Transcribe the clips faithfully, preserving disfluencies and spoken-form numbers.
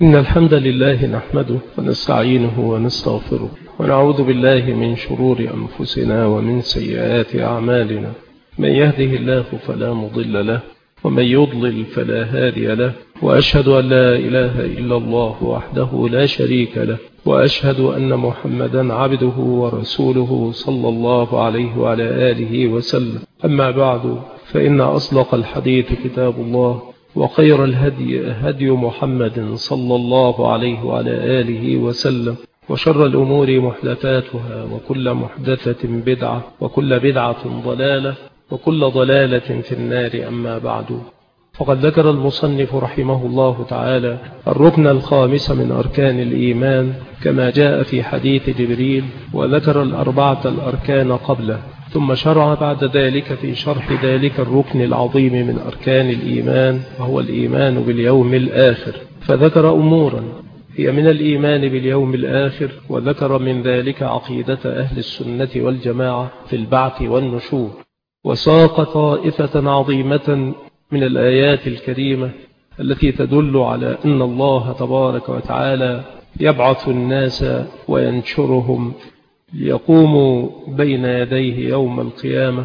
إن الحمد لله نحمده ونستعينه ونستغفره ونعوذ بالله من شرور أنفسنا ومن سيئات أعمالنا. من يهده الله فلا مضل له ومن يضلل فلا هادي له، وأشهد أن لا إله إلا الله وحده لا شريك له، وأشهد أن محمدا عبده ورسوله صلى الله عليه وعلى آله وسلم. أما بعد، فإن أصدق الحديث كتاب الله، وخير الهدي هدي محمد صلى الله عليه وعلى آله وسلم، وشر الأمور محدثاتها، وكل محدثة بدعة، وكل بدعة ضلالة، وكل ضلالة في النار. أما بعد، فقد ذكر المصنف رحمه الله تعالى الركن الخامس من أركان الإيمان كما جاء في حديث جبريل، وذكر الأربعة الأركان قبله، ثم شرع بعد ذلك في شرح ذلك الركن العظيم من أركان الإيمان، وهو الإيمان باليوم الآخر، فذكر أمورا هي من الإيمان باليوم الآخر، وذكر من ذلك عقيدة أهل السنة والجماعة في البعث والنشور، وساق طائفة عظيمة من الآيات الكريمة التي تدل على أن الله تبارك وتعالى يبعث الناس وينشرهم ليقوموا بين يديه يوم القيامة.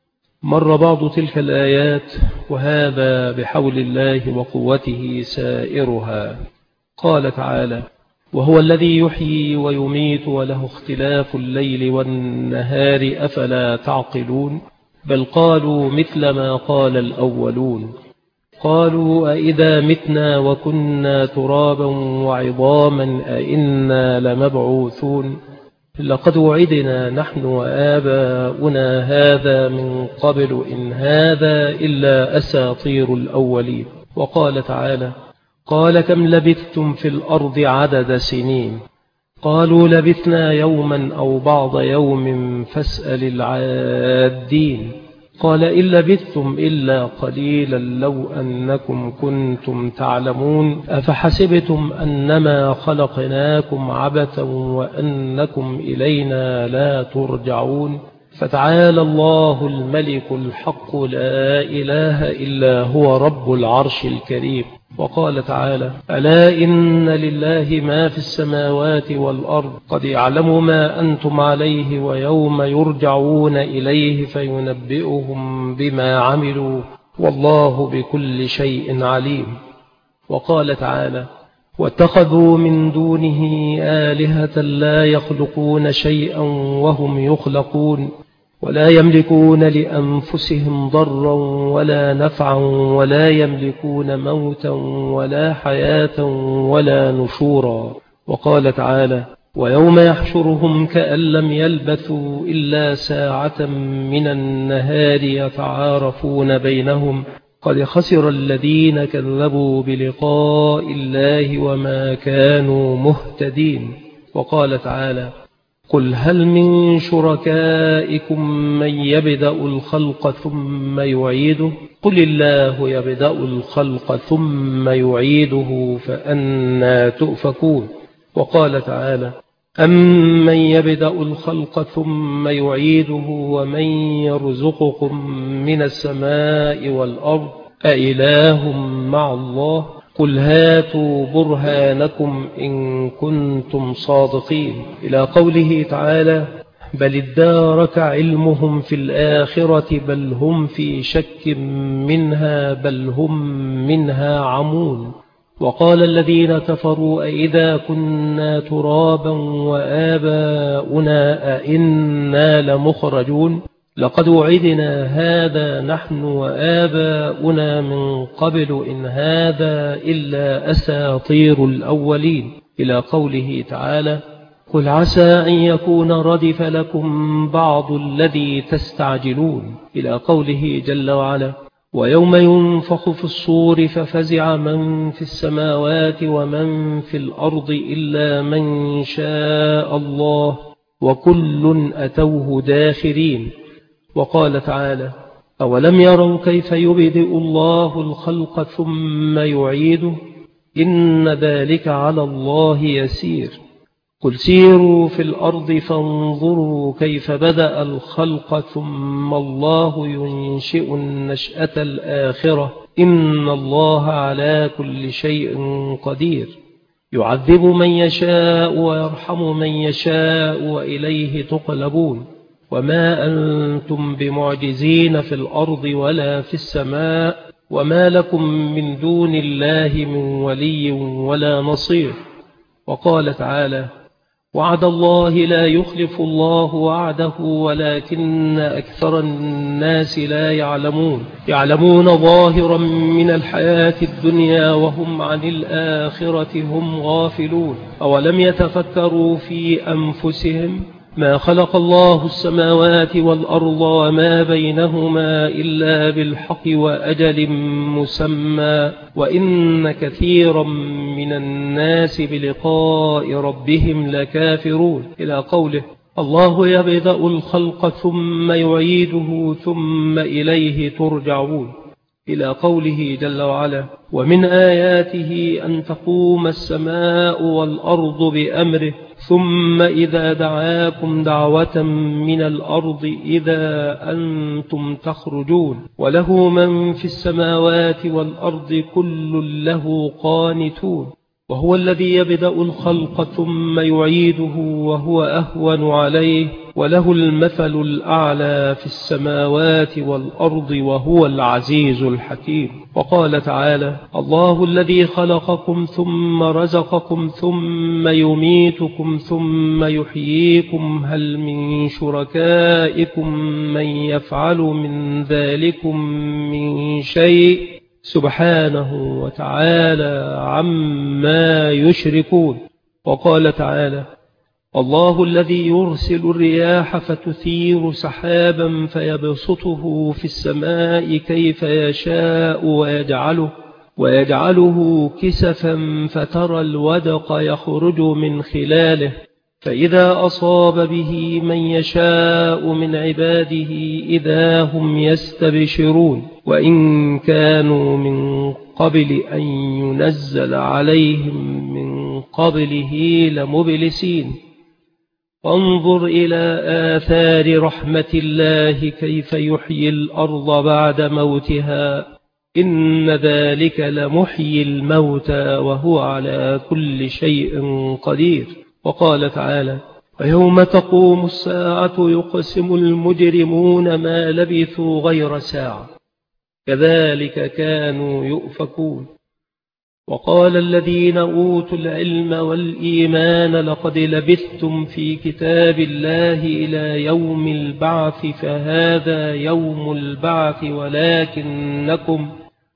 مر بعض تلك الآيات، وهذا بحول الله وقوته سائرها. قال تعالى: وهو الذي يحيي ويميت وله اختلاف الليل والنهار أفلا تعقلون بل قالوا مثل ما قال الأولون قالوا أئذا متنا وكنا ترابا وعظاما أئنا لمبعوثون لقد وعدنا نحن وآباؤنا هذا من قبل إن هذا إلا أساطير الأولين. وقال تعالى: قال كم لبثتم في الأرض عدد سنين قالوا لبثنا يوما أو بعض يوم فاسأل العادين قال إن لبثتم إلا قليلا لو أنكم كنتم تعلمون أفحسبتم أنما خلقناكم عبثا وأنكم إلينا لا ترجعون فتعالى الله الملك الحق لا إله إلا هو رب العرش الكريم. وقال تعالى: ألا إن لله ما في السماوات والأرض قد يعلم ما أنتم عليه ويوم يرجعون إليه فينبئهم بما عملوا والله بكل شيء عليم. وقال تعالى: واتخذوا من دونه آلهة لا يخلقون شيئا وهم يخلقون ولا يملكون لأنفسهم ضرا ولا نفعا ولا يملكون موتا ولا حياة ولا نشورا. وقال تعالى: ويوم يحشرهم كأن لم يلبثوا إلا ساعة من النهار يتعارفون بينهم قد خسر الذين كذبوا بلقاء الله وما كانوا مهتدين. وقال تعالى: قل هل من شركائكم من يبدأ الخلق ثم يعيده قل الله يبدأ الخلق ثم يعيده فأنى تؤفكون. وقال تعالى: أمن يبدأ الخلق ثم يعيده ومن يرزقكم من السماء والأرض أإله مع الله قل هاتوا برهانكم إن كنتم صادقين، إلى قوله تعالى: بل ادارك علمهم في الآخرة بل هم في شك منها بل هم منها عمون. وقال الذين كفروا أئذا كنا ترابا وآباؤنا أئنا لمخرجون لقد وعدنا هذا نحن وآباؤنا من قبل إن هذا إلا أساطير الأولين، إلى قوله تعالى: قل عسى أن يكون ردف لكم بعض الذي تستعجلون، إلى قوله جل وعلا: ويوم ينفخ في الصور ففزع من في السماوات ومن في الأرض إلا من شاء الله وكل أتوه داخرين. وقال تعالى: أولم يروا كيف يبدئ الله الخلق ثم يعيده إن ذلك على الله يسير قل سيروا في الأرض فانظروا كيف بدأ الخلق ثم الله ينشئ النشأة الآخرة إن الله على كل شيء قدير. يعذب من يشاء ويرحم من يشاء وإليه تقلبون وما أنتم بمعجزين في الأرض ولا في السماء وما لكم من دون الله من ولي ولا نصير. وقال تعالى: وعد الله لا يخلف الله وعده ولكن أكثر الناس لا يعلمون يعلمون ظاهرا من الحياة الدنيا وهم عن الآخرة هم غافلون أولم يتفكروا في أنفسهم ما خلق الله السماوات والأرض وما بينهما إلا بالحق وأجل مسمى وإن كثيرا من الناس بلقاء ربهم لكافرون إلى قوله: الله يبدأ الخلق ثم يعيده ثم إليه ترجعون إلى قوله جل وعلا: ومن آياته أن تقوم السماء والأرض بأمره ثم إذا دعاكم دعوة من الأرض إذا أنتم تخرجون وله من في السماوات والأرض كل له قانتون وهو الذي يبدأ الخلق ثم يعيده وهو أهون عليه وله المثل الأعلى في السماوات والأرض وهو العزيز الحكيم. وقال تعالى: الله الذي خلقكم ثم رزقكم ثم يميتكم ثم يحييكم هل من شركائكم من يفعل من ذلكم من شيء سبحانه وتعالى عما يشركون. وقال تعالى: الله الذي يرسل الرياح فتثير سحابا فيبسطه في السماء كيف يشاء ويجعله, ويجعله كسفا فترى الودق يخرج من خلاله فإذا أصاب به من يشاء من عباده إذا هم يستبشرون وإن كانوا من قبل أن ينزل عليهم من قبله لمبلسين. فانظر إلى آثار رحمة الله كيف يحيي الأرض بعد موتها إن ذلك لمحيي الموتى وهو على كل شيء قدير. وقال تعالى: ويوم تقوم الساعة يقسم المجرمون ما لبثوا غير ساعة كذلك كانوا يؤفكون. وقال الذين أوتوا العلم والإيمان لقد لبثتم في كتاب الله إلى يوم البعث فهذا يوم البعث ولكنكم,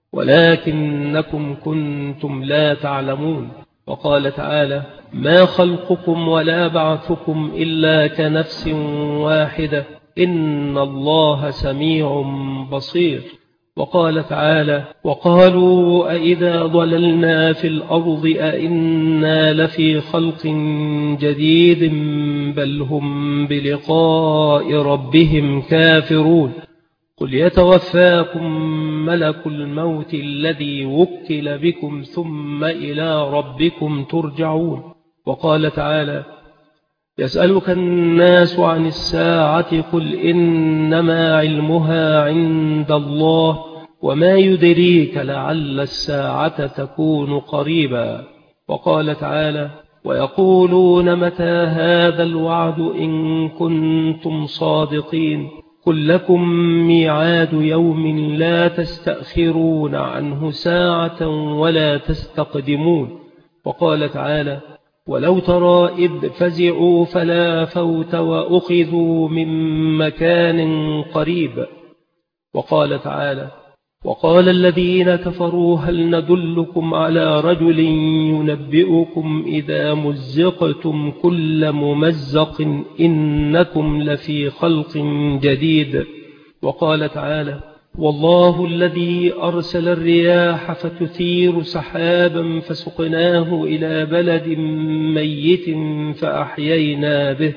ولكنكم كنتم لا تعلمون. وقال تعالى: ما خلقكم ولا بعثكم إلا كنفس واحدة إن الله سميع بصير. وقال تعالى: وقالوا أئذا ضللنا في الأرض أئنا لفي خلق جديد بل هم بلقاء ربهم كافرون قل يتوفاكم ملك الموت الذي وكل بكم ثم إلى ربكم ترجعون. وقال تعالى: يسألك الناس عن الساعة قل إنما علمها عند الله وما يدريك لعل الساعة تكون قريبا. وقال تعالى: ويقولون متى هذا الوعد إن كنتم صادقين قل لكم ميعاد يوم لا تستأخرون عنه ساعة ولا تستقدمون. وقال تعالى: ولو ترى إذ فزعوا فلا فوت وأخذوا من مكان قريب. وقال تعالى: وقال الذين كفروا هل ندلكم على رجل ينبئكم إذا مزقتم كل ممزق إنكم لفي خلق جديد. وقال تعالى: والله الذي أرسل الرياح فتثير سحابا فسقناه إلى بلد ميت فأحيينا به,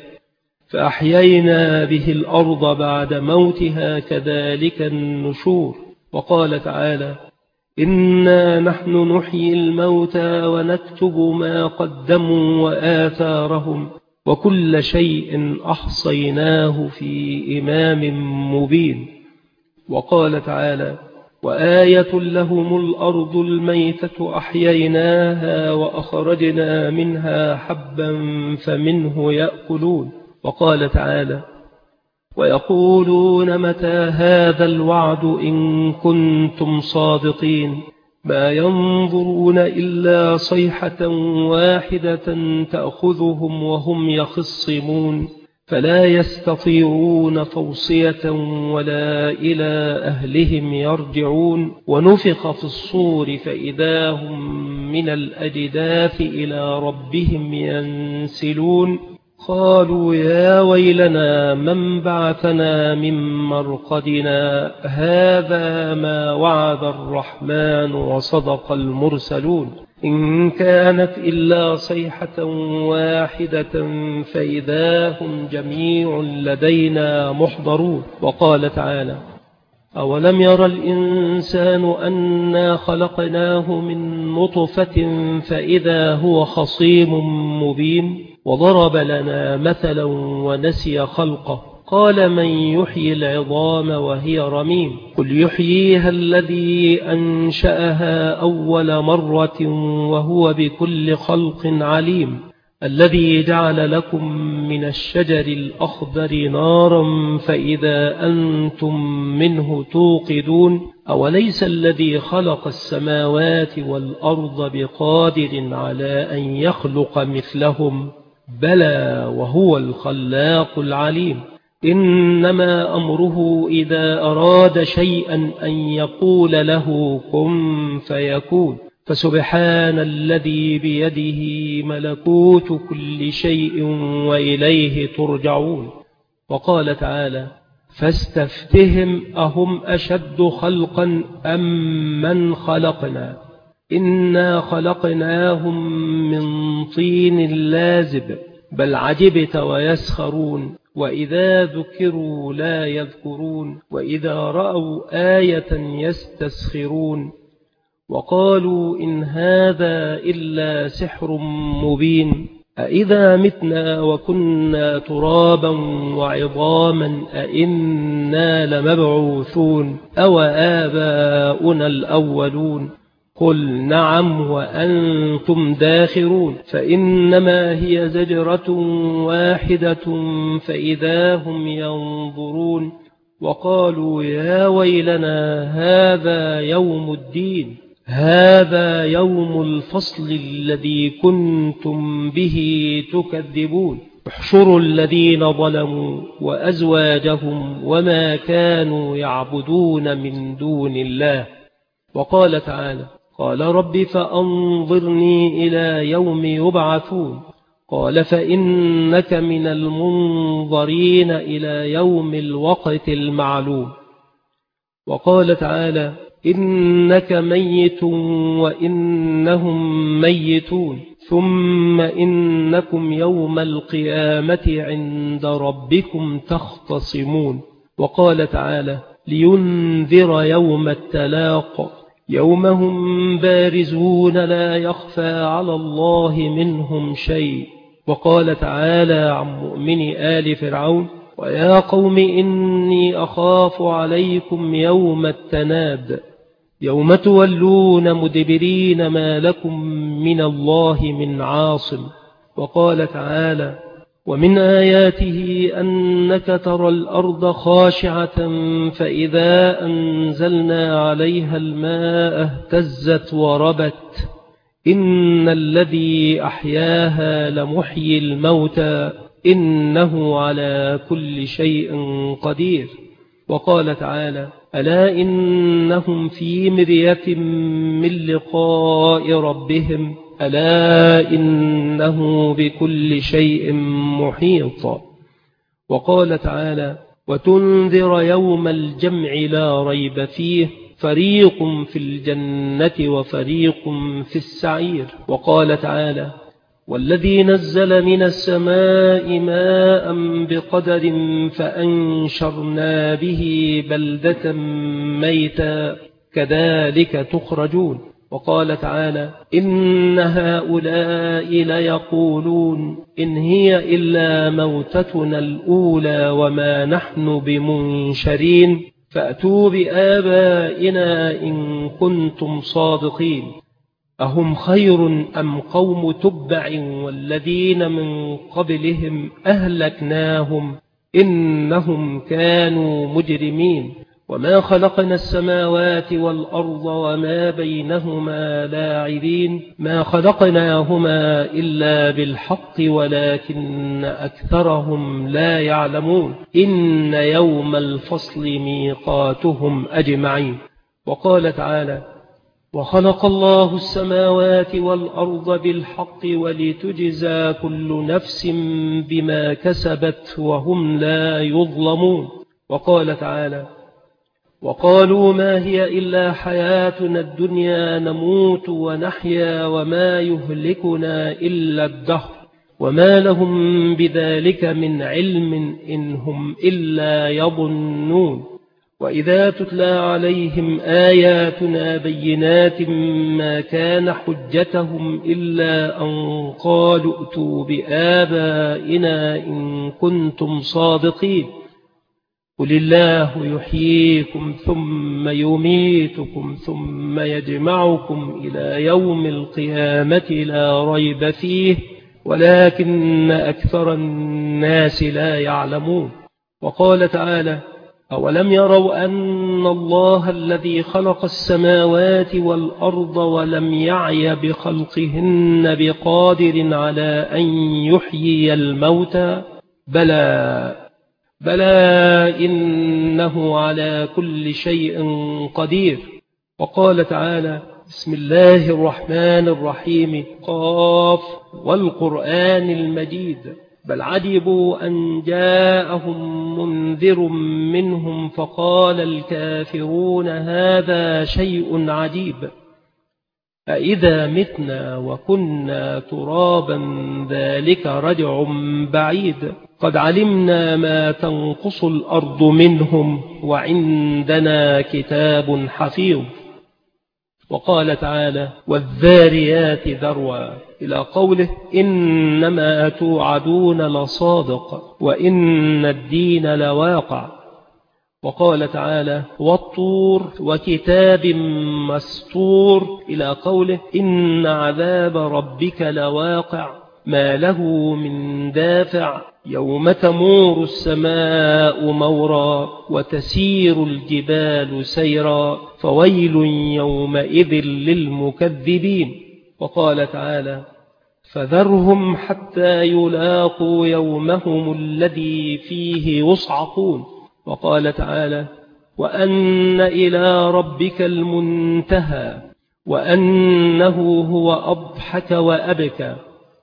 فأحيينا به الأرض بعد موتها كذلك النشور. وقال تعالى: إنا نحن نحيي الموتى ونكتب ما قدموا وآثارهم وكل شيء أحصيناه في إمام مبين. وقال تعالى: وآية لهم الأرض الميتة أحييناها وأخرجنا منها حبا فمنه يأكلون. وقال تعالى: ويقولون متى هذا الوعد إن كنتم صادقين ما ينظرون إلا صيحة واحدة تأخذهم وهم يخصمون فلا يستطيعون توصية ولا إلى أهلهم يرجعون. ونفخ في الصور فإذا هم من الأجداث إلى ربهم ينسلون. قالوا يا ويلنا من بعثنا من مرقدنا هذا ما وعد الرحمن وصدق المرسلون إن كانت إلا صيحة واحدة فإذا هم جميع لدينا محضرون. وقال تعالى: أولم ير الإنسان أنا خلقناه من نطفة فإذا هو خصيم مبين وضرب لنا مثلا ونسي خلقه قال من يحيي العظام وهي رميم قل يحييها الذي أنشأها أول مرة وهو بكل خلق عليم الذي جعل لكم من الشجر الأخضر نارا فإذا أنتم منه توقدون أوليس الذي خلق السماوات والأرض بقادر على أن يخلق مثلهم بلى وهو الخلاق العليم إنما أمره إذا أراد شيئا أن يقول له كن فيكون فسبحان الذي بيده ملكوت كل شيء وإليه ترجعون. وقال تعالى: فاستفتهم أهم أشد خلقا أم من خلقنا إنا خلقناهم من طين لازب بل عجبت ويسخرون وإذا ذكروا لا يذكرون وإذا رأوا آية يستسخرون وقالوا إن هذا إلا سحر مبين أإذا متنا وكنا ترابا وعظاما أإنا لمبعوثون أو آباؤنا الأولون قل نعم وأنتم داخرون فإنما هي زجرة واحدة فإذا هم ينظرون وقالوا يا ويلنا هذا يوم الدين هذا يوم الفصل الذي كنتم به تكذبون احشروا الذين ظلموا وأزواجهم وما كانوا يعبدون من دون الله. وقال تعالى: قال رب فأنظرني إلى يوم يبعثون قال فإنك من المنظرين إلى يوم الوقت المعلوم. وقال تعالى: إنك ميت وإنهم ميتون ثم إنكم يوم القيامة عند ربكم تختصمون. وقال تعالى: لينذر يوم التلاق يوم هم بارزون لا يخفى على الله منهم شيء. وقال تعالى عن مؤمن آل فرعون: ويا قوم إني أخاف عليكم يوم التناد يوم تولون مدبرين ما لكم من الله من عاصم. وقال تعالى: ومن آياته أنك ترى الأرض خاشعة فإذا أنزلنا عليها الماء اهتزت وربت إن الذي أحياها لمحيي الموتى إنه على كل شيء قدير. وقال تعالى: ألا إنهم في مرية من لقاء ربهم ألا إنه بكل شيء محيط. وقال تعالى: وتنذر يوم الجمع لا ريب فيه فريق في الجنة وفريق في السعير. وقال تعالى: والذي نزل من السماء ماء بقدر فأنشرنا به بلدة ميتا كذلك تخرجون. وقال تعالى: إن هؤلاء ليقولون إن هي إلا موتتنا الأولى وما نحن بمنشرين فأتوا بآبائنا إن كنتم صادقين أهم خير أم قوم تبع والذين من قبلهم أهلكناهم إنهم كانوا مجرمين وما خلقنا السماوات والأرض وما بينهما لاعبين ما خلقناهما إلا بالحق ولكن أكثرهم لا يعلمون إن يوم الفصل ميقاتهم أجمعين. وقال تعالى وخلق الله السماوات والأرض بالحق ولتجزى كل نفس بما كسبت وهم لا يظلمون. وقال تعالى وقالوا ما هي إلا حياتنا الدنيا نموت ونحيا وما يهلكنا إلا الدهر وما لهم بذلك من علم إن هم إلا يظنون. وإذا تتلى عليهم آياتنا بينات ما كان حجتهم إلا أن قالوا ائتوا بآبائنا إن كنتم صادقين قل الله يحييكم ثم يميتكم ثم يجمعكم إلى يوم القيامة لا ريب فيه ولكن أكثر الناس لا يعلمون. وقال تعالى أولم يروا أن الله الذي خلق السماوات والأرض ولم يعي بخلقهن بقادر على أن يحيي الموتى بلى بلى إنه على كل شيء قدير. وقال تعالى بسم الله الرحمن الرحيم قاف والقرآن المجيد بل عجبوا أن جاءهم منذر منهم فقال الكافرون هذا شيء عجيب أإذا متنا وكنا ترابا ذلك رجع بعيد قد علمنا ما تنقص الأرض منهم وعندنا كتاب حفيظ. وقال تعالى والذاريات ذروا إلى قوله إنما توعدون لصادق وإن الدين لواقع. وقال تعالى والطور وكتاب مسطور إلى قوله إن عذاب ربك لواقع ما له من دافع يوم تمور السماء مورا وتسير الجبال سيرا فويل يومئذ للمكذبين. وقال تعالى فذرهم حتى يلاقوا يومهم الذي فيه يصعقون. وقال تعالى وأن إلى ربك المنتهى وأنه هو أضحك وأبكى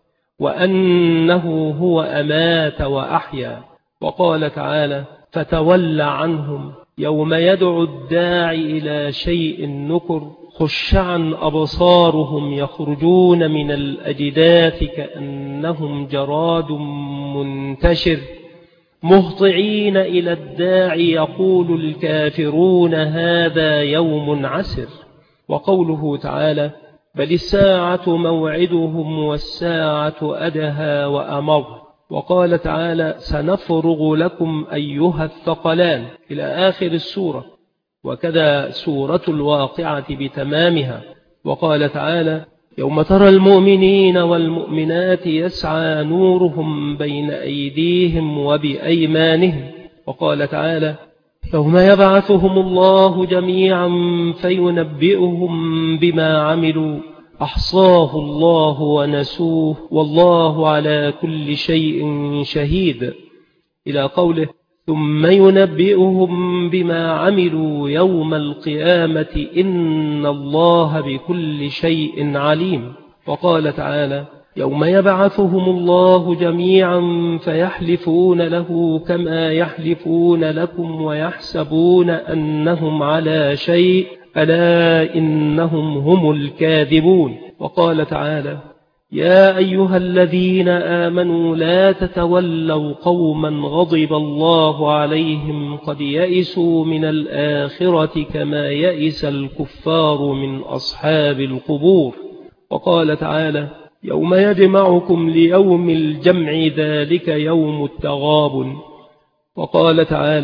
وأنه هو أمات وأحيا. وقال تعالى فتول عنهم يوم يدعو الداعي إلى شيء نكر خشعا أبصارهم يخرجون من الأجداث كأنهم جراد منتشر مهطعين إلى الداعي يقول الكافرون هذا يوم عسر. وقوله تعالى بل الساعة موعدهم والساعة أدهى وأمر. وقال تعالى سنفرغ لكم أيها الثقلان إلى آخر السورة. وكذا سورة الواقعة بتمامها. وقال تعالى يوم ترى المؤمنين والمؤمنات يسعى نورهم بين أيديهم وبأيمانهم. وقال تعالى يوم يبعثهم الله جميعا فينبئهم بما عملوا أحصاه الله ونسوه والله على كل شيء شهيد إلى قوله ثم ينبئهم بما عملوا يوم القيامة إن الله بكل شيء عليم. وقال تعالى يوم يبعثهم الله جميعا فيحلفون له كما يحلفون لكم ويحسبون أنهم على شيء ألا إنهم هم الكاذبون. وقال تعالى يا أيها الذين آمنوا لا تتولوا قوما غضب الله عليهم قد يئسوا من الآخرة كما يئس الكفار من أصحاب القبور. وقال تعالى يوم يجمعكم ليوم الجمع ذلك يوم التغابن. وقال تعالى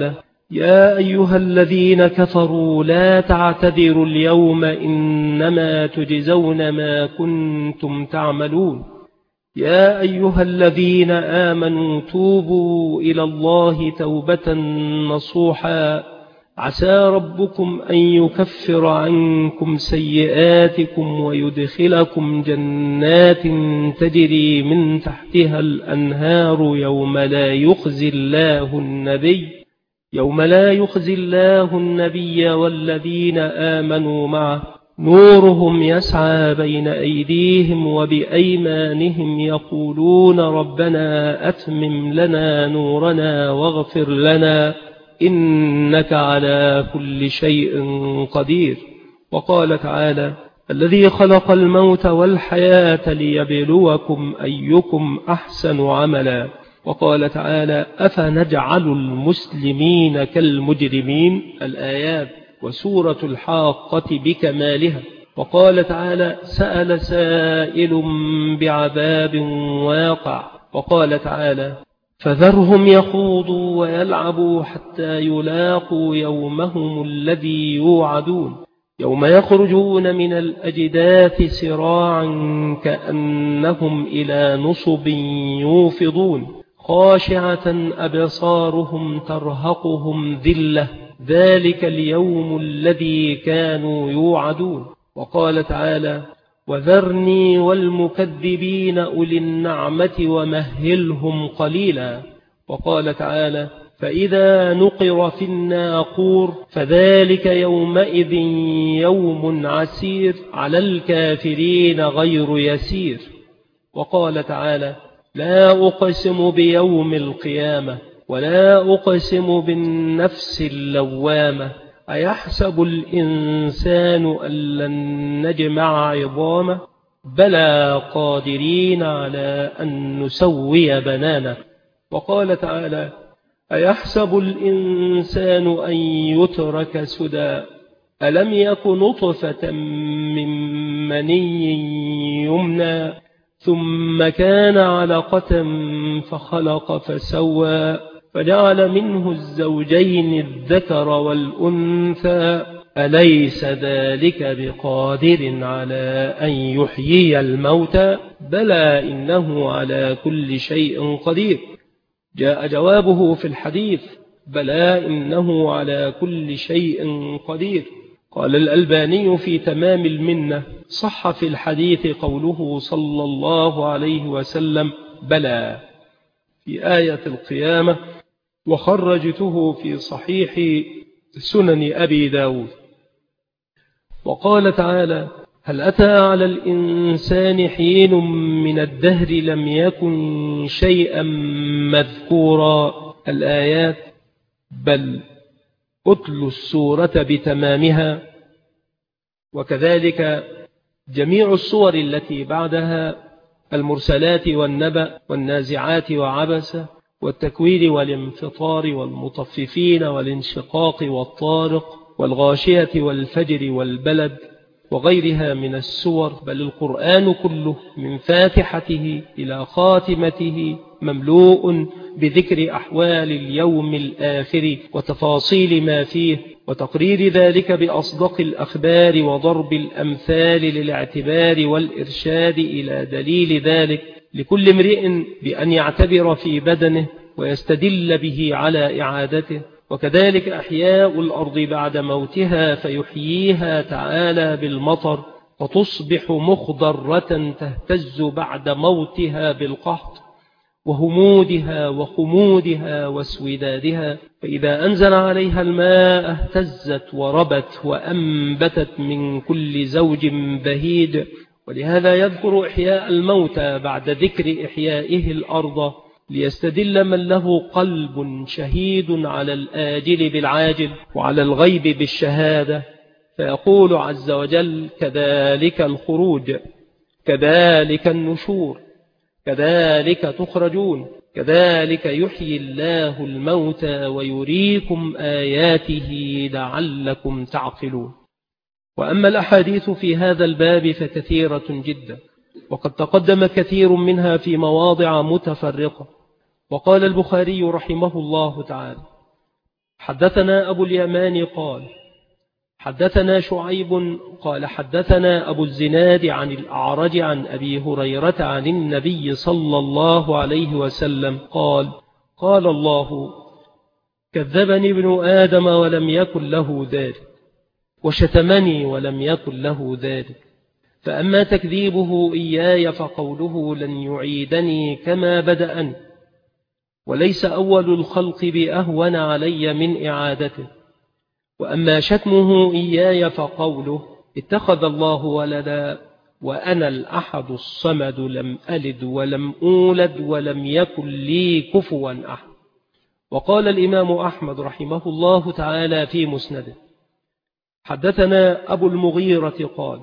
يا أيها الذين كفروا لا تعتذروا اليوم إنما تجزون ما كنتم تعملون يا أيها الذين آمنوا توبوا إلى الله توبة نصوحا عسى ربكم أن يكفر عنكم سيئاتكم ويدخلكم جنات تجري من تحتها الأنهار يوم لا يخزي الله النبي يوم لا يخزي الله النبي والذين آمنوا معه نورهم يسعى بين أيديهم وبأيمانهم يقولون ربنا أتمم لنا نورنا واغفر لنا إنك على كل شيء قدير. وقال تعالى الذي خلق الموت والحياة ليبلوكم أيكم أحسن عملا. وقال تعالى أفنجعل المسلمين كالمجرمين الآيات وسورة الحاقة بكمالها. وقال تعالى سأل سائل بعذاب واقع. وقال تعالى فذرهم يخوضوا ويلعبوا حتى يلاقوا يومهم الذي يوعدون يوم يخرجون من الأجداث سراعا كأنهم إلى نصب يوفضون خاشعة أبصارهم ترهقهم ذلة ذلك اليوم الذي كانوا يوعدون. وقال تعالى وذرني والمكذبين أولي النعمة ومهلهم قليلا. وقال تعالى فإذا نقر في الناقور فذلك يومئذ يوم عسير على الكافرين غير يسير. وقال تعالى لا أقسم بيوم القيامة ولا أقسم بالنفس اللوامة أيحسب الإنسان أن لن نجمع عظامه بلى قادرين على أن نسوي بنانه. وقال تعالى أيحسب الإنسان أن يترك سدى ألم يك نطفة من مني يمنى ثم كان علقة فخلق فسوى فجعل منه الزوجين الذكر والأنثى أليس ذلك بقادر على أن يحيي الموتى بلى إنه على كل شيء قدير. جاء جوابه في الحديث بلى إنه على كل شيء قدير. قال الألباني في تمام المنة صح في الحديث قوله صلى الله عليه وسلم بلى في آية القيامة وخرجته في صحيح سنن أبي داود. وقال تعالى هل أتى على الإنسان حين من الدهر لم يكن شيئا مذكورا الآيات بل أتل السورة بتمامها. وكذلك جميع الصور التي بعدها المرسلات والنبأ والنازعات وعبسة والتكوير والانفطار والمطففين والانشقاق والطارق والغاشية والفجر والبلد وغيرها من السور بل القرآن كله من فاتحته إلى خاتمته مملوء بذكر أحوال اليوم الآخر وتفاصيل ما فيه وتقرير ذلك بأصدق الأخبار وضرب الأمثال للاعتبار والإرشاد إلى دليل ذلك لكل امرئ بأن يعتبر في بدنه ويستدل به على إعادته. وكذلك أحياء الأرض بعد موتها فيحييها تعالى بالمطر فتصبح مخضرة تهتز بعد موتها بالقحط وهمودها وخمودها واسودادها فإذا أنزل عليها الماء اهتزت وربت وأنبتت من كل زوج بهيج. ولهذا يذكر إحياء الموتى بعد ذكر إحيائه الأرض ليستدل من له قلب شهيد على الآجل بالعاجل وعلى الغيب بالشهادة فيقول عز وجل كذلك الخروج كذلك النشور كذلك تخرجون كذلك يحيي الله الموتى ويريكم آياته لعلكم تعقلون. وأما الأحاديث في هذا الباب فكثيرة جدا وقد تقدم كثير منها في مواضع متفرقة. وقال البخاري رحمه الله تعالى حدثنا أبو اليمان قال حدثنا شعيب قال حدثنا أبو الزناد عن الأعرج عن أبي هريرة عن النبي صلى الله عليه وسلم قال قال الله كذبني ابن آدم ولم يكن له ذلك، وشتمني ولم يكن له ذلك، فأما تكذيبه إياي فقوله لن يعيدني كما بدأني، وليس أول الخلق بأهون علي من إعادته. وأما شتمه إياي فقوله اتخذ الله ولدا وأنا الأحد الصمد لم ألد ولم أولد ولم يكن لي كفوا أحد. وقال الإمام أحمد رحمه الله تعالى في مسنده حدثنا أبو المغيرة قال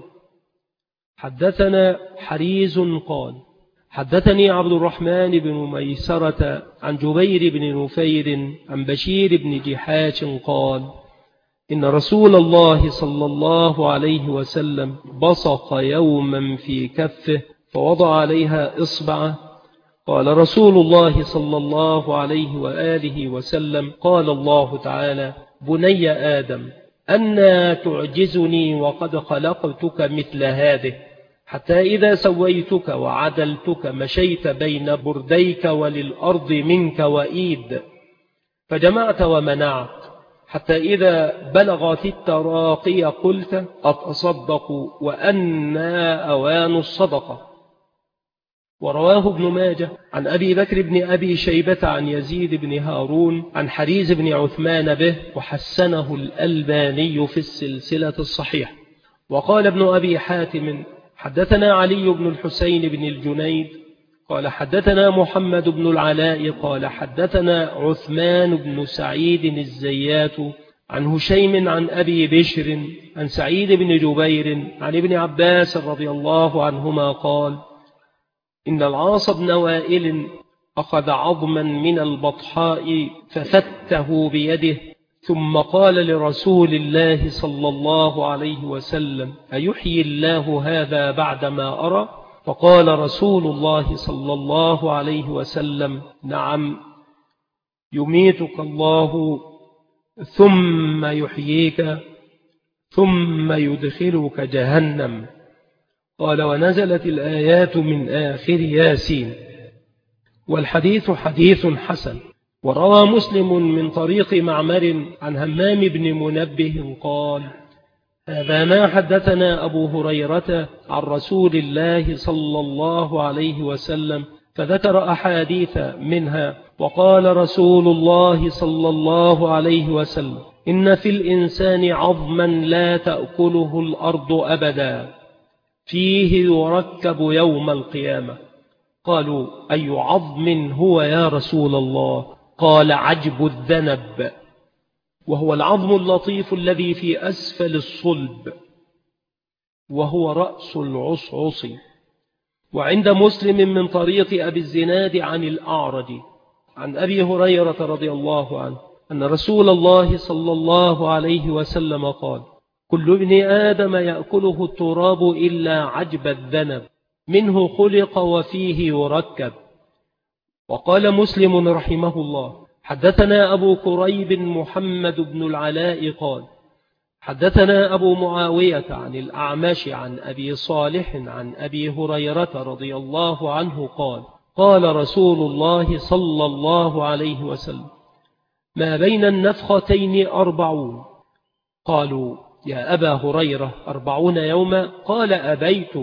حدثنا حريز قال حدثني عبد الرحمن بن ميسرة عن جبير بن نفير عن بشير بن جحاش قال إن رسول الله صلى الله عليه وسلم بصق يوما في كفه فوضع عليها إصبعه، قال رسول الله صلى الله عليه وآله وسلم قال الله تعالى بني آدم أنى تعجزني وقد خلقتك مثل هذه، حتى إذا سويتك وعدلتك مشيت بين برديك وللأرض منك وإيد، فجمعت ومنعت، حتى إذا بلغت التراقي قلت أتصدق وأنى أوان الصدقة. ورواه ابن ماجه عن أبي بكر بن أبي شيبة عن يزيد بن هارون عن حريز بن عثمان به، وحسنه الألباني في السلسلة الصحيحة. وقال ابن أبي حاتم حدثنا علي بن الحسين بن الجنيد قال حدثنا محمد بن العلاء قال حدثنا عثمان بن سعيد الزيات عن هشيم عن أبي بشر عن سعيد بن جبير عن ابن عباس رضي الله عنهما قال إن العاص بن وائل أخذ عظما من البطحاء ففته بيده، ثم قال لرسول الله صلى الله عليه وسلم أيحيي الله هذا بعدما أرى؟ فقال رسول الله صلى الله عليه وسلم نعم يميتك الله ثم يحييك ثم يدخلك جهنم. قال ونزلت الآيات من آخر ياسين. والحديث حديث حسن. وروى مسلم من طريق معمر عن همام بن منبه قال هذا ما حدثنا أبو هريرة عن رسول الله صلى الله عليه وسلم، فذكر أحاديث منها. وقال رسول الله صلى الله عليه وسلم إن في الإنسان عظما لا تأكله الأرض أبدا فيه يركب يوم القيامة. قالوا أي عظم هو يا رسول الله؟ قال عجب الذنب، وهو العظم اللطيف الذي في أسفل الصلب، وهو رأس العصعص. وعند مسلم من طريق أبي الزناد عن الأعرج عن أبي هريرة رضي الله عنه أن رسول الله صلى الله عليه وسلم قال كل ابن آدم يأكله التراب إلا عجب الذنب منه خلق وفيه يركب. وقال مسلم رحمه الله حدثنا أبو كريب محمد بن العلاء قال حدثنا أبو معاوية عن الأعمش عن أبي صالح عن أبي هريرة رضي الله عنه قال قال رسول الله صلى الله عليه وسلم ما بين النفختين أربعون. قالوا يا أبا هريرة أربعون يوما؟ قال أبيت.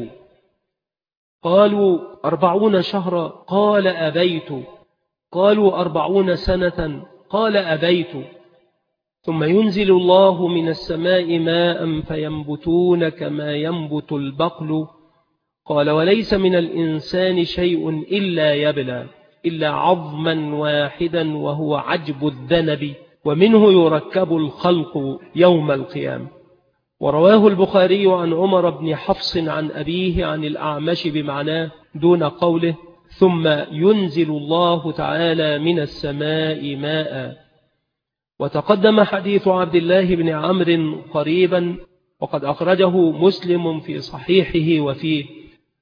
قالوا أربعون شهرا؟ قال أبيت. قالوا أربعون سنة؟ قال أبيت. ثم ينزل الله من السماء ماء فينبتون كما ينبت البقل. قال وليس من الإنسان شيء إلا يبلى إلا عظما واحدا وهو عجب الذنب، ومنه يركب الخلق يوم القيامة. ورواه البخاري عن عمر بن حفص عن أبيه عن الأعمش بمعناه دون قوله ثم ينزل الله تعالى من السماء ماء. وتقدم حديث عبد الله بن عمرو قريبا، وقد أخرجه مسلم في صحيحه وفيه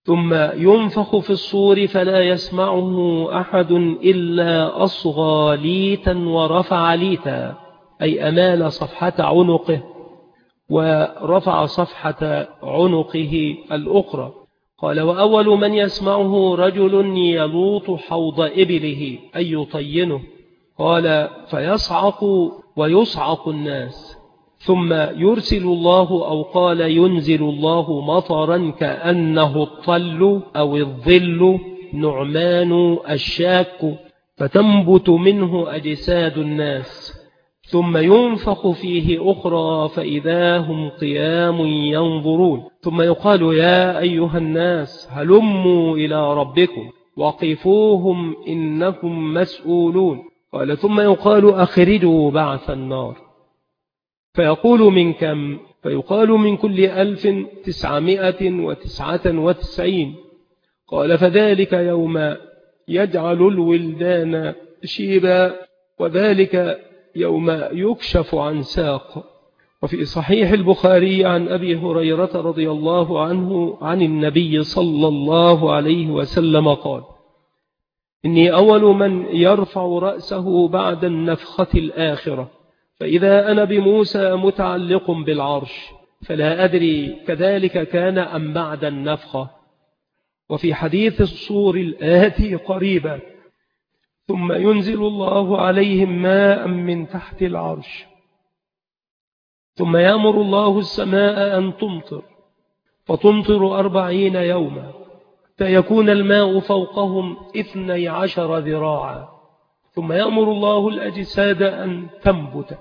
ثم ينفخ في الصور فلا يسمعه أحد إلا أصغى ليتا ورفع ليتا، أي أمال صفحة عنقه ورفع صفحة عنقه الأخرى. قال: وأول من يسمعه رجل يلوط حوض إبله، أي يطينه. قال: فيصعق ويصعق الناس، ثم يرسل الله أو قال ينزل الله مطرا كأنه الطل أو الظل نعمان الشاك، فتنبت منه أجساد الناس، ثم ينفخ فيه أخرى فإذا هم قيام ينظرون، ثم يقال: يا أيها الناس هلموا إلى ربكم وقفوهم إنكم مسؤولون. قال: ثم يقال: أخرجوا بعث النار، فيقول: من كم؟ فيقال: من كل ألف تسعمائة وتسعة وتسعين. قال: فذلك يوم يجعل الولدان شيبا، وذلك يوم يكشف عن ساق. وفي صحيح البخاري عن أبي هريرة رضي الله عنه عن النبي صلى الله عليه وسلم قال: إني أول من يرفع رأسه بعد النفخة الآخرة، فإذا أنا بموسى متعلق بالعرش، فلا أدري كذلك كان أم بعد النفخة. وفي حديث الصور الآتي قريبا: ثم ينزل الله عليهم ماء من تحت العرش، ثم يأمر الله السماء أن تمطر، فتمطر أربعين يوما، فيكون الماء فوقهم اثني عشر ذراعا، ثم يأمر الله الأجساد أن تنبت،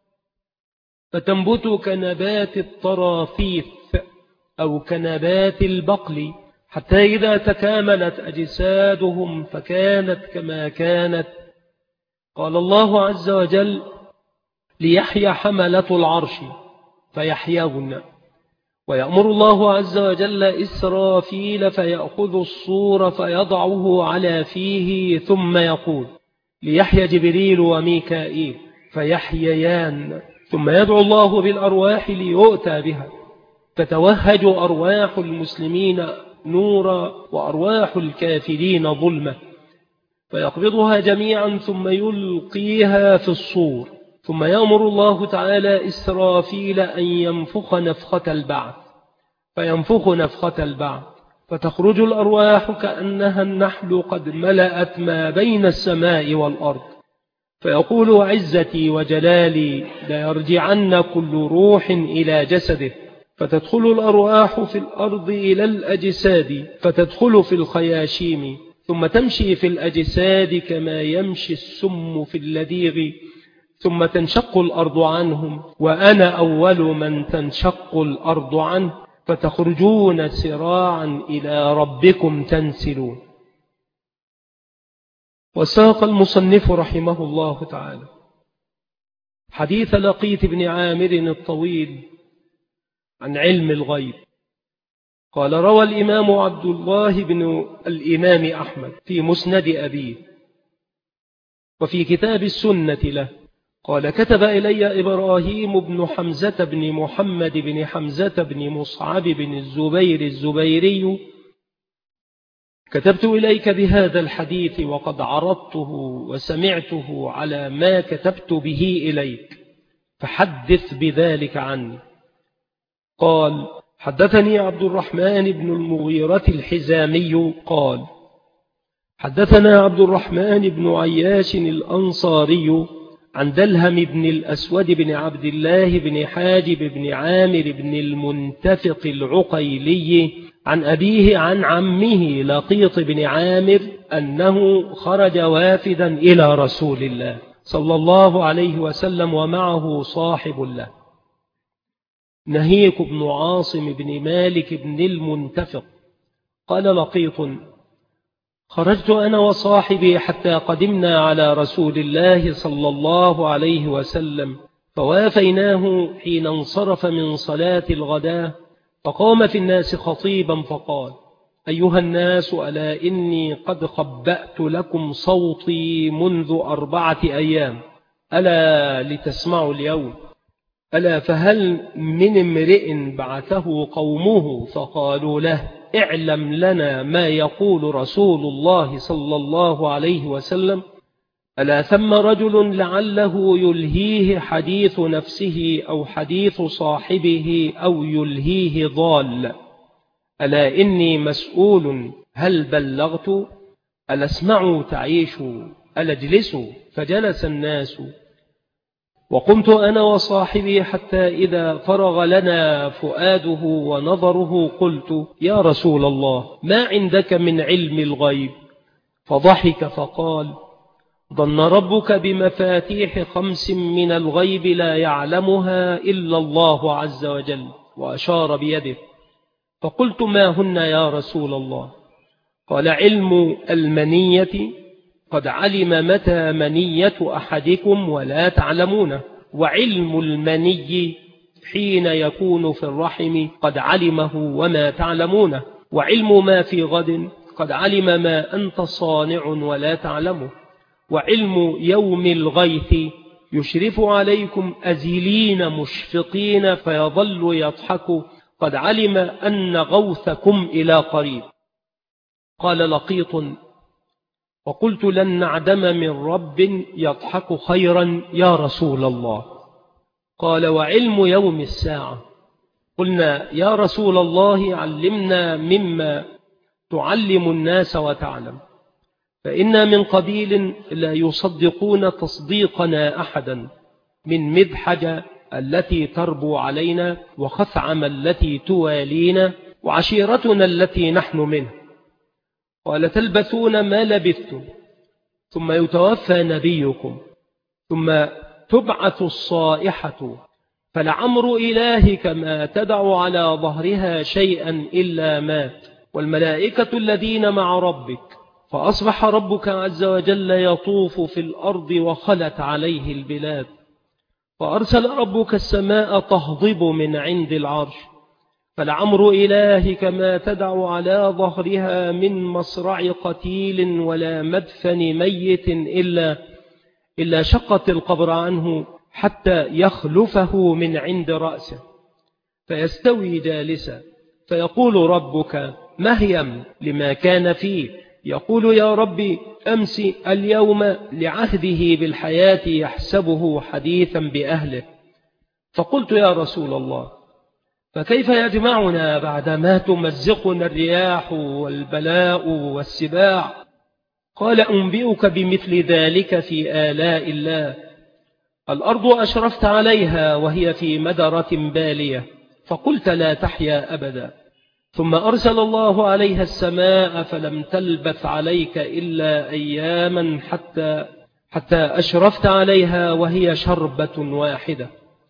فتنبت كنبات الطراثيث أو كنبات البقل، حتى إذا تكاملت أجسادهم فكانت كما كانت. قال الله عز وجل: ليحيى حملة العرش فيحيون. ويأمر الله عز وجل إسرافيل فيأخذ الصور فيضعه على فيه، ثم يقول: ليحيى جبريل وميكائيل فيحييان، ثم يدعو الله بالأرواح ليؤتى بها، فتوهج أرواح المسلمين نورا وأرواح الكافرين ظلمة، فيقبضها جميعا ثم يلقيها في الصور، ثم يأمر الله تعالى إسرافيل أن ينفخ نفخة البعث، فينفخ نفخة البعث، فتخرج الأرواح كأنها النحل قد ملأت ما بين السماء والأرض، فيقول: عزتي وجلالي ليرجعن كل روح إلى جسده، فتدخل الأرواح في الأرض إلى الأجساد، فتدخل في الخياشيم، ثم تمشي في الأجساد كما يمشي السم في اللديغ، ثم تنشق الأرض عنهم، وأنا أول من تنشق الأرض عنه، فتخرجون سراعا إلى ربكم تنسلون. وساق المصنف رحمه الله تعالى حديث لقيت بن عامر الطويل عن علم الغيب. قال: روى الإمام عبد الله بن الإمام أحمد في مسند أبيه وفي كتاب السنة له قال: كتب إلي إبراهيم بن حمزة بن محمد بن حمزة بن مصعب بن الزبير الزبيري: كتبت إليك بهذا الحديث وقد عرضته وسمعته على ما كتبت به إليك، فحدث بذلك عني. قال: حدثني عبد الرحمن بن المغيرة الحزامي قال: حدثنا عبد الرحمن بن عياش الأنصاري عن دلهم بن الأسود بن عبد الله بن حاجب بن عامر بن المنتفق العقيلي عن أبيه عن عمه لقيط بن عامر أنه خرج وافدا إلى رسول الله صلى الله عليه وسلم ومعه صاحب له نهيك بن عاصم بن مالك بن المنتفق. قال لقيط: خرجت أنا وصاحبي حتى قدمنا على رسول الله صلى الله عليه وسلم، فوافيناه حين انصرف من صلاة الغداء، فقام في الناس خطيبا فقال: أيها الناس، ألا إني قد خبأت لكم صوتي منذ أربعة أيام، ألا لتسمعوا اليوم. ألا فهل من امرئ بعثه قومه فقالوا له اعلم لنا ما يقول رسول الله صلى الله عليه وسلم؟ ألا ثم رجل لعله يلهيه حديث نفسه أو حديث صاحبه أو يلهيه ضال. ألا إني مسؤول هل بلغت؟ ألا اسمعوا تعيشوا، ألا اجلسوا؟ فجلس الناس وقمت أنا وصاحبي حتى إذا فرغ لنا فؤاده ونظره قلت يا رسول الله ما عندك من علم الغيب؟ فضحك فقال ظن ربك بمفاتيح خمس من الغيب لا يعلمها إلا الله عز وجل، وأشار بيده. فقلت ما هن يا رسول الله؟ قال علم المنية، قد علم متى منية أحدكم ولا تعلمونه، وعلم المني حين يكون في الرحم قد علمه وما تعلمونه، وعلم ما في غد قد علم ما أنت صانع ولا تعلمه، وعلم يوم الغيث يشرف عليكم أزلين مشفقين فيظل يضحك قد علم أن غوثكم إلى قريب. قال لقيط وقلت لن نعدم من رب يضحك خيرا يا رسول الله. قال وعلم يوم الساعة؟ قلنا يا رسول الله علمنا مما تعلم الناس وتعلم، فإنا من قبيل لا يصدقون تصديقنا أحدا، من مذحج التي تربو علينا، وخثعم التي توالينا، وعشيرتنا التي نحن منه. قال تلبثون ما لبثتم، ثم يتوفى نبيكم، ثم تبعث الصائحة، فلعمر إلهك ما تدع على ظهرها شيئا إلا مات، والملائكة الذين مع ربك. فأصبح ربك عز وجل يطوف في الأرض وخلت عليه البلاد، فأرسل ربك السماء تهضب من عند العرش، فلعمر إلهك ما تدع على ظهرها من مصرع قتيل ولا مدفن ميت إلا, إلا شقت القبر عنه حتى يخلفه من عند رأسه، فيستوي جالسا، فيقول ربك مهيم لما كان فيه، يقول يا ربي أمس اليوم لعهده بالحياة يحسبه حديثا بأهله. فقلت يا رسول الله فكيف يجمعنا بعدما تمزقنا الرياح والبلاء والسباع؟ قال أنبئك بمثل ذلك في آلاء الله. الأرض أشرفت عليها وهي في مدرة بالية، فقلت لا تحيا أبدا، ثم أرسل الله عليها السماء فلم تلبث عليك إلا أياما حتى, حتى أشرفت عليها وهي شربة واحدة.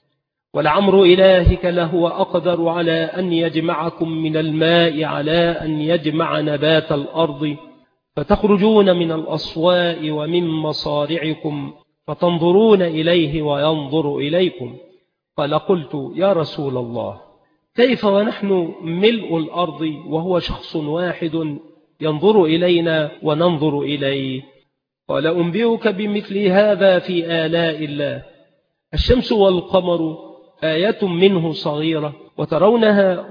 والعمر إلهك لهو أقدر على أن يجمعكم من الماء على أن يجمع نبات الأرض، فتخرجون من الأصواء ومن مصارعكم فتنظرون إليه وينظر إليكم. قال قلت يا رسول الله كيف ونحن ملء الأرض وهو شخص واحد ينظر إلينا وننظر إليه؟ قال أنبئك بمثل هذا في آلاء الله. الشمس والقمر آية منه صغيرة، وترونها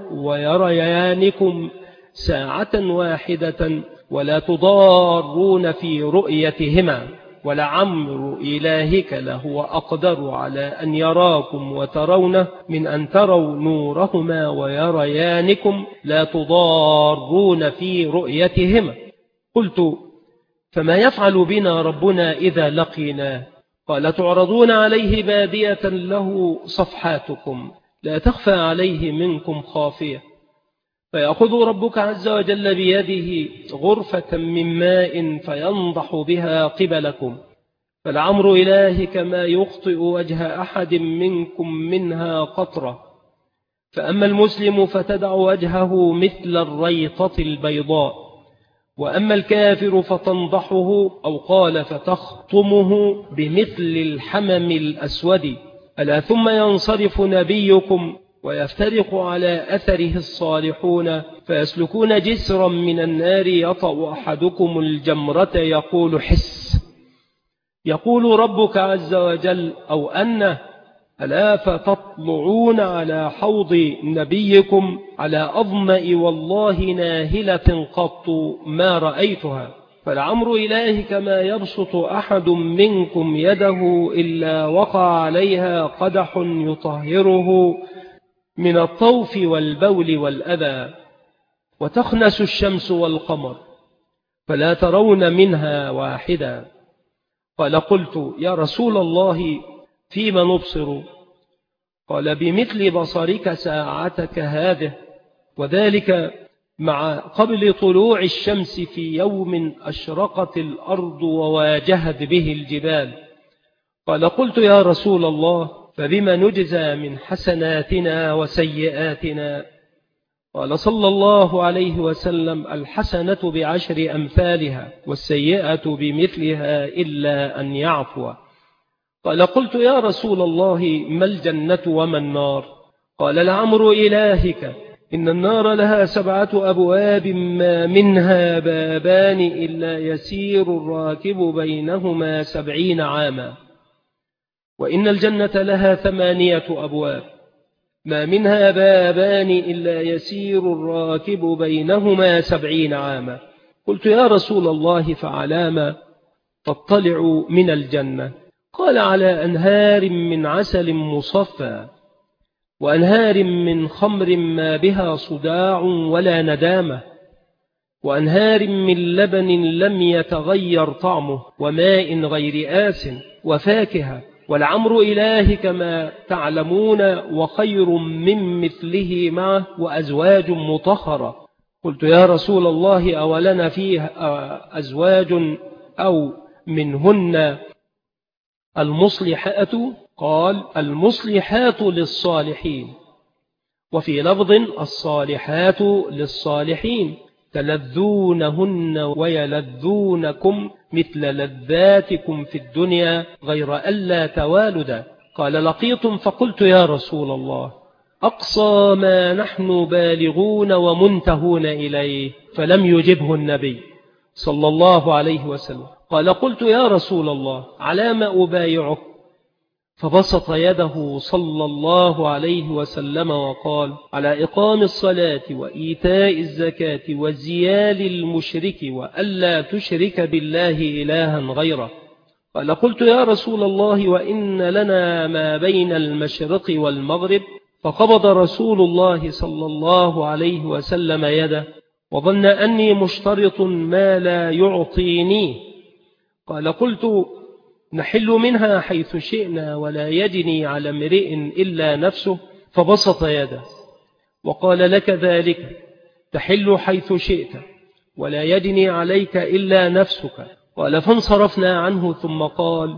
ويريانكم ساعة واحدة ولا تضارون في رؤيتهما، ولعمر إلهك لهو أقدر على أن يراكم وترونه من أن تروا نورهما ويريانكم لا تضارون في رؤيتهما. قلت فما يفعل بنا ربنا إذا لقيناه؟ قال تعرضون عليه بادية له صفحاتكم لا تخفى عليه منكم خافية، فيأخذ ربك عز وجل بيده غرفة من ماء فينضح بها قبلكم، فالعمر إلهك ما يخطئ وجه أحد منكم منها قطرة. فأما المسلم فتدع وجهه مثل الريطة البيضاء، وأما الكافر فتنضحه، أو قال فتخطمه بمثل الحمم الأسود. ألا ثم ينصرف نبيكم ويفترق على أثره الصالحون فيسلكون جسرا من النار يطأ أحدكم الجمرة يقول حس، يقول ربك عز وجل أو أنه ألا فتطلعون على حوض نبيكم على أظمأ والله ناهلة قط ما رأيتها، فلعمر إلهي كما يبسط أحد منكم يده إلا وقع عليها قدح يطهره من الطوف والبول والأذى، وتخنس الشمس والقمر فلا ترون منها واحدا. قال قلت يا رسول الله فيما نبصر؟ قال بمثل بصرك ساعتك هذه، وذلك مع قبل طلوع الشمس في يوم أشرقت الأرض وواجهت به الجبال. قال قلت يا رسول الله فبما نجزى من حسناتنا وسيئاتنا؟ قال صلى الله عليه وسلم الحسنة بعشر أمثالها والسيئة بمثلها إلا أن يعفو. قال قلت يا رسول الله ما الجنة وما النار؟ قال لعمر إلهك إن النار لها سبعة أبواب ما منها بابان إلا يسير الراكب بينهما سبعين عاما، وإن الجنة لها ثمانية أبواب ما منها بابان إلا يسير الراكب بينهما سبعين عاما. قلت يا رسول الله فعلام تطلع من الجنة؟ قال على أنهار من عسل مصفى وأنهار من خمر ما بها صداع ولا ندامة وأنهار من لبن لم يتغير طعمه وماء غير آس وفاكهة، والعمر إله كما تعلمون وخير من مثله معه وأزواج مطهرة. قلت يا رسول الله أولنا فيه أزواج أو منهن المصلحات؟ قال المصلحات للصالحين، وفي لفظ الصالحات للصالحين تلذونهن ويلذونكم مثل لذاتكم في الدنيا غير ألا توالدا. قال لقيط فقلت يا رسول الله أقصى ما نحن بالغون ومنتهون إليه؟ فلم يجبه النبي صلى الله عليه وسلم. قال قلت يا رسول الله على ما أبايعك؟ فبسط يده صلى الله عليه وسلم وقال على إقام الصلاة وإيتاء الزكاة وزيال المشرك وألا تشرك بالله إلها غيره. قال قلت يا رسول الله وإن لنا ما بين المشرق والمغرب؟ فقبض رسول الله صلى الله عليه وسلم يده وظن أني مشترط ما لا يعطيني. قال قلت نحل منها حيث شئنا ولا يجني على امرئ إلا نفسه؟ فبسط يده وقال لك ذلك، تحل حيث شئت ولا يجني عليك إلا نفسك. قال فانصرفنا عنه ثم قال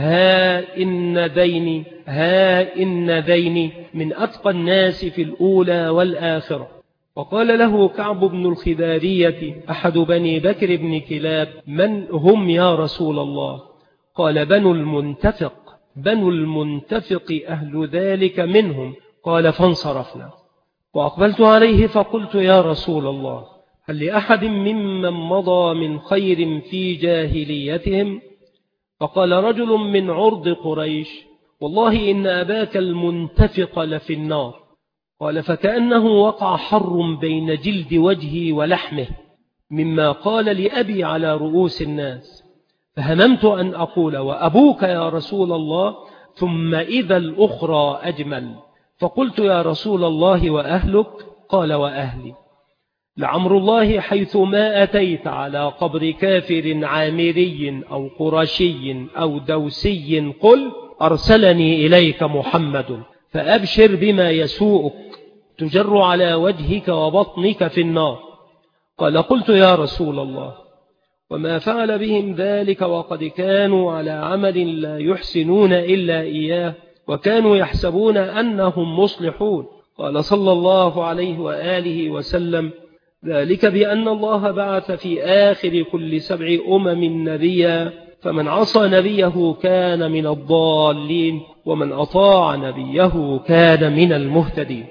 ها إن ديني ها إن ديني من أتقى الناس في الأولى والآخرة. وقال له كعب بن الخذارية أحد بني بكر بن كلاب من هم يا رسول الله؟ قال بنو المنتفق بنو المنتفق أهل ذلك منهم. قال فانصرفنا وأقبلت عليه فقلت يا رسول الله هل لأحد ممن مضى من خير في جاهليتهم؟ فقال رجل من عرض قريش والله إن أباك المنتفق لفي النار. قال فكأنه وقع حر بين جلد وجهي ولحمه مما قال لأبي على رؤوس الناس، فهممت أن أقول وأبوك يا رسول الله ثم إذا الأخرى أجمل. فقلت يا رسول الله وأهلك؟ قال وأهلي. لعمر الله حيث ما أتيت على قبر كافر عامري أو قرشي أو دوسي قل أرسلني إليك محمد فأبشر بما يسوءك تجر على وجهك وبطنك في النار. قال قلت يا رسول الله وما فعل بهم ذلك وقد كانوا على عمل لا يحسنون إلا إياه وكانوا يحسبون أنهم مصلحون. قال صلى الله عليه وآله وسلم ذلك بأن الله بعث في آخر كل سبع أمم نبيا فمن عصى نبيه كان من الضالين ومن أطاع نبيه كان من المهتدين.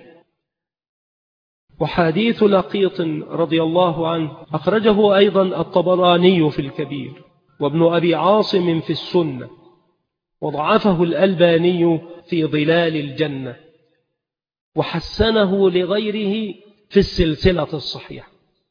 وحديث لقيط رضي الله عنه أخرجه أيضا الطبراني في الكبير وابن أبي عاصم في السنة وضعفه الألباني في ظلال الجنة، وحسنه لغيره في السلسلة الصحيحة.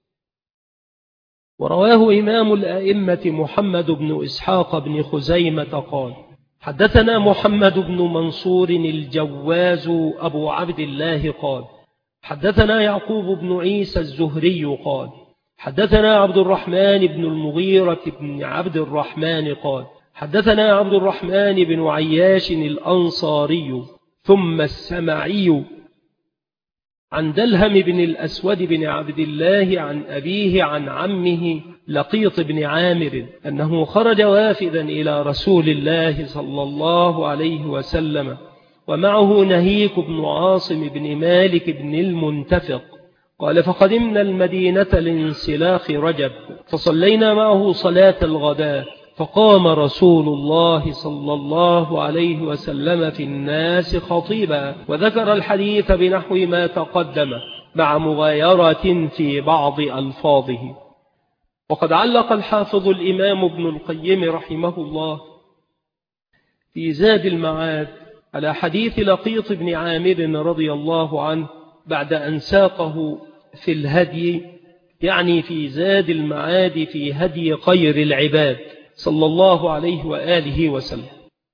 ورواه إمام الأئمة محمد بن إسحاق بن خزيمة قال: حدثنا محمد بن منصور الجواز أبو عبد الله قال: حدثنا يعقوب بن عيسى الزهري قال: حدثنا عبد الرحمن بن المغيرة بن عبد الرحمن قال: حدثنا عبد الرحمن بن عياش الأنصاري ثم السمعي عن دلهم بن الأسود بن عبد الله عن أبيه عن عمه لقيط بن عامر أنه خرج وافدا إلى رسول الله صلى الله عليه وسلم، ومعه نهيك بن عاصم بن مالك بن المنتفق. قال: فقدمنا المدينة لانسلاخ رجب، فصلينا معه صلاة الغداء، فقام رسول الله صلى الله عليه وسلم في الناس خطيبا، وذكر الحديث بنحو ما تقدم مع مغايرة في بعض ألفاظه. وقد علق الحافظ الإمام ابن القيم رحمه الله في زاد المعاد على حديث لقيط بن عامر رضي الله عنه بعد أن ساقه في الهدي، يعني في زاد المعاد في هدي خير العباد صلى الله عليه وآله وسلم،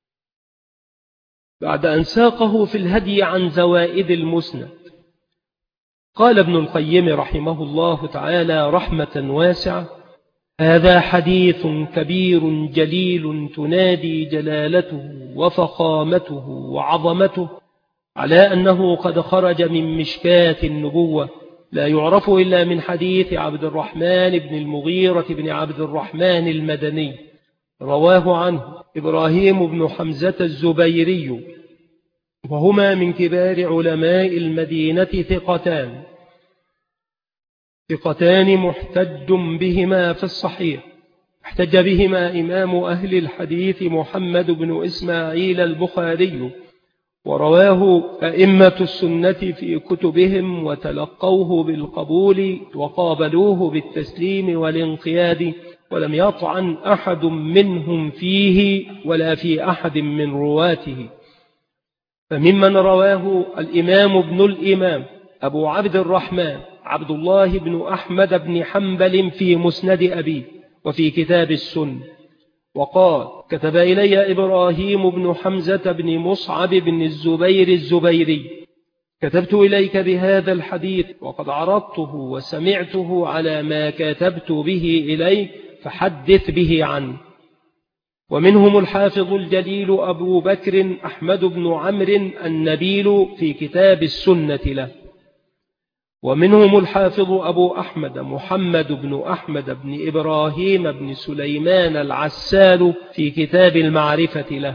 بعد أن ساقه في الهدي عن زوائد المسند. قال ابن القيم رحمه الله تعالى رحمة واسعة: هذا حديث كبير جليل تنادي جلالته وفخامته وعظمته على أنه قد خرج من مشكاة النبوة، لا يعرف إلا من حديث عبد الرحمن بن المغيرة بن عبد الرحمن المدني، رواه عنه إبراهيم بن حمزة الزبيري، وهما من كبار علماء المدينة ثقتان ثقتان محتج بهما في الصحيح، احتج بهما إمام أهل الحديث محمد بن إسماعيل البخاري، ورواه أئمة السنة في كتبهم وتلقوه بالقبول وقابلوه بالتسليم والانقياد، ولم يطعن أحد منهم فيه ولا في أحد من رواته. فممن رواه الإمام ابن الإمام أبو عبد الرحمن عبد الله بن أحمد بن حنبل في مسند أبيه وفي كتاب السنة، وقال: كتب إلي إبراهيم بن حمزة بن مصعب بن الزبير الزبيري: كتبت إليك بهذا الحديث وقد عرضته وسمعته على ما كتبت به إليك، فحدث به عنه. ومنهم الحافظ الجليل أبو بكر أحمد بن عمرو النبيل في كتاب السنة له. ومنهم الحافظ أبو أحمد محمد بن أحمد بن إبراهيم بن سليمان العسال في كتاب المعرفة له.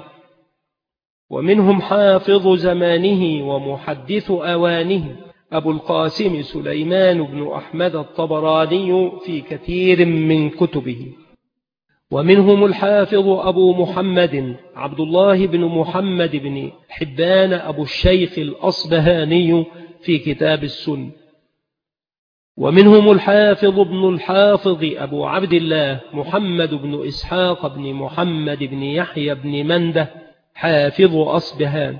ومنهم حافظ زمانه ومحدث أوانه أبو القاسم سليمان بن أحمد الطبراني في كثير من كتبه. ومنهم الحافظ أبو محمد عبد الله بن محمد بن حبان أبو الشيخ الأصبهاني في كتاب السنة. ومنهم الحافظ ابن الحافظ أبو عبد الله محمد بن إسحاق بن محمد بن يحيى بن منده حافظ أصبهان.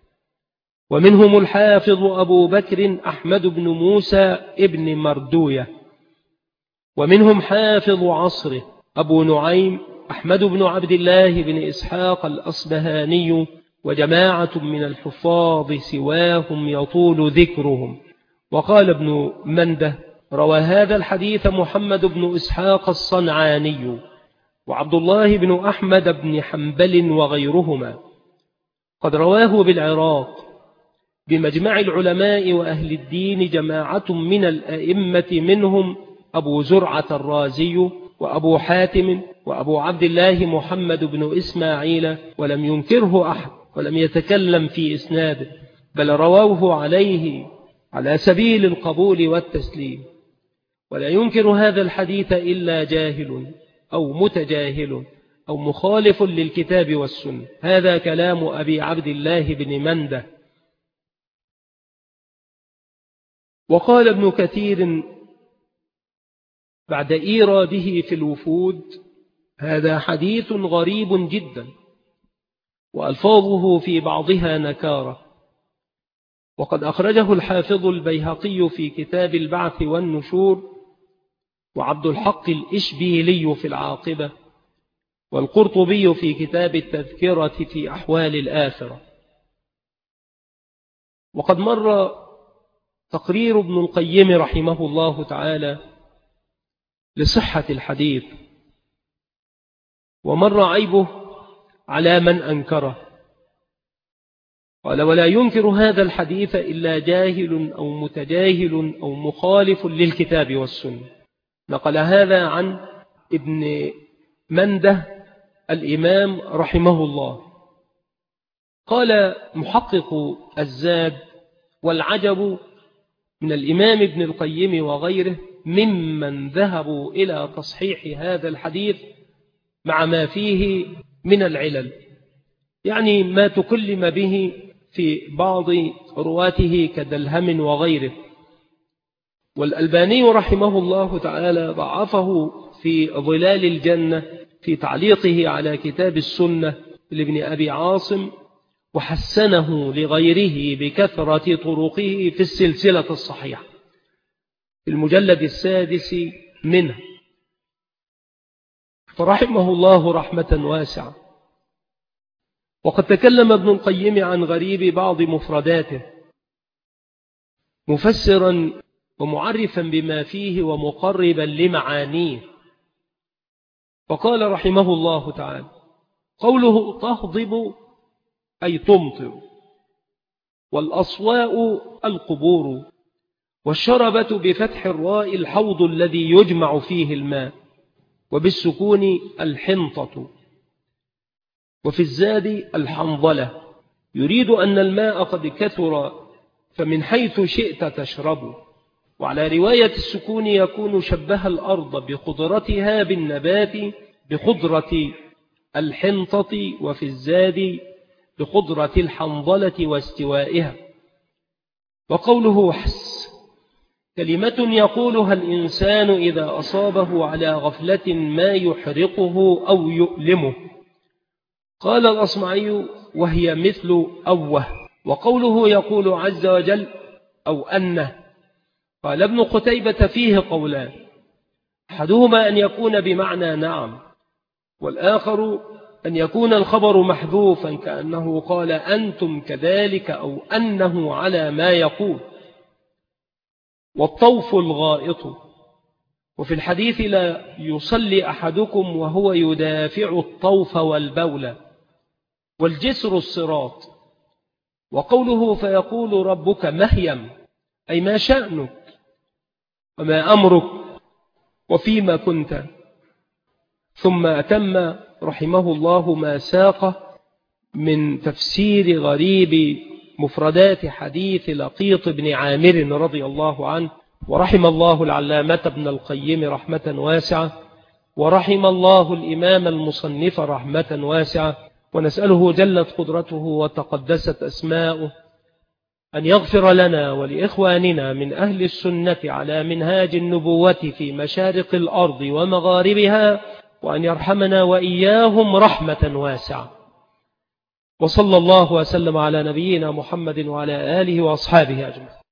ومنهم الحافظ أبو بكر أحمد بن موسى ابن مردوية. ومنهم حافظ عصره أبو نعيم أحمد بن عبد الله بن إسحاق الأصبهاني، وجماعة من الحفاظ سواهم يطول ذكرهم. وقال ابن منده: روى هذا الحديث محمد بن إسحاق الصنعاني وعبد الله بن أحمد بن حنبل وغيرهما. قد رواه بالعراق بمجمع العلماء وأهل الدين جماعة من الأئمة، منهم أبو زرعة الرازي وأبو حاتم وأبو عبد الله محمد بن إسماعيل، ولم ينكره أحد ولم يتكلم في إسناده، بل رووه عليه على سبيل القبول والتسليم. ولا ينكر هذا الحديث إلا جاهل أو متجاهل أو مخالف للكتاب والسنة. هذا كلام أبي عبد الله بن منده. وقال ابن كثير بعد إيراده في الوفود: هذا حديث غريب جدا، وألفاظه في بعضها نكارة. وقد أخرجه الحافظ البيهقي في كتاب البعث والنشور، وعبد الحق الإشبيلي في العاقبة، والقرطبي في كتاب التذكرة في أحوال الآخرة. وقد مر تقرير ابن القيم رحمه الله تعالى لصحة الحديث، ومر عيبه على من أنكره. قال: ولا ينكر هذا الحديث إلا جاهل أو متجاهل أو مخالف للكتاب والسنة. نقل هذا عن ابن منده الإمام رحمه الله. قال محقق الزاد: والعجب من الإمام ابن القيم وغيره ممن ذهبوا إلى تصحيح هذا الحديث مع ما فيه من العلل، يعني ما تكلم به في بعض رواته كدلهم وغيره. والألباني رحمه الله تعالى ضعفه في ظلال الجنة في تعليقه على كتاب السنة لابن أبي عاصم، وحسنه لغيره بكثرة طرقه في السلسلة الصحيحة في المجلد السادس منه، فرحمه الله رحمة واسعة. وقد تكلم ابن القيم عن غريب بعض مفرداته، مفسرا ومعرفا بما فيه ومقربا لمعانيه. فقال رحمه الله تعالى: قوله تهضب أي تمطر، والأصواء القبور، والشربة بفتح الراء الحوض الذي يجمع فيه الماء، وبالسكون الحنطة، وفي الزاد الحنظلة، يريد أن الماء قد كثر فمن حيث شئت تشربه. وعلى رواية السكون يكون شبه الأرض بخضرتها بالنبات بخضرة الحنطة، وفي الزاد بخضرة الحنظلة واستوائها. وقوله حس كلمة يقولها الإنسان إذا أصابه على غفلة ما يحرقه أو يؤلمه. قال الأصمعي: وهي مثل أوه. وقوله يقول عز وجل أو أنه. قال ابن قتيبة: فيه قولان، أحدهما أن يكون بمعنى نعم، والآخر أن يكون الخبر محذوفا كأنه قال أنتم كذلك أو أنه على ما يقول. والطوف الغائط. وفي الحديث: لا يصلي أحدكم وهو يدافع الطوف والبول. والجسر الصراط. وقوله فيقول ربك مهيم أي ما شأنك وما أمرك وفيما كنت. ثم أتم رحمه الله ما ساق من تفسير غريب مفردات حديث لقيط بن عامر رضي الله عنه. ورحم الله العلامة ابن القيم رحمة واسعة، ورحم الله الإمام المصنف رحمة واسعة. ونسأله جلت قدرته وتقدست أسماؤه أن يغفر لنا ولإخواننا من أهل السنة على منهاج النبوة في مشارق الأرض ومغاربها، وأن يرحمنا وإياهم رحمة واسعة. وصلى الله وسلم على نبينا محمد وعلى آله وأصحابه أجمعين.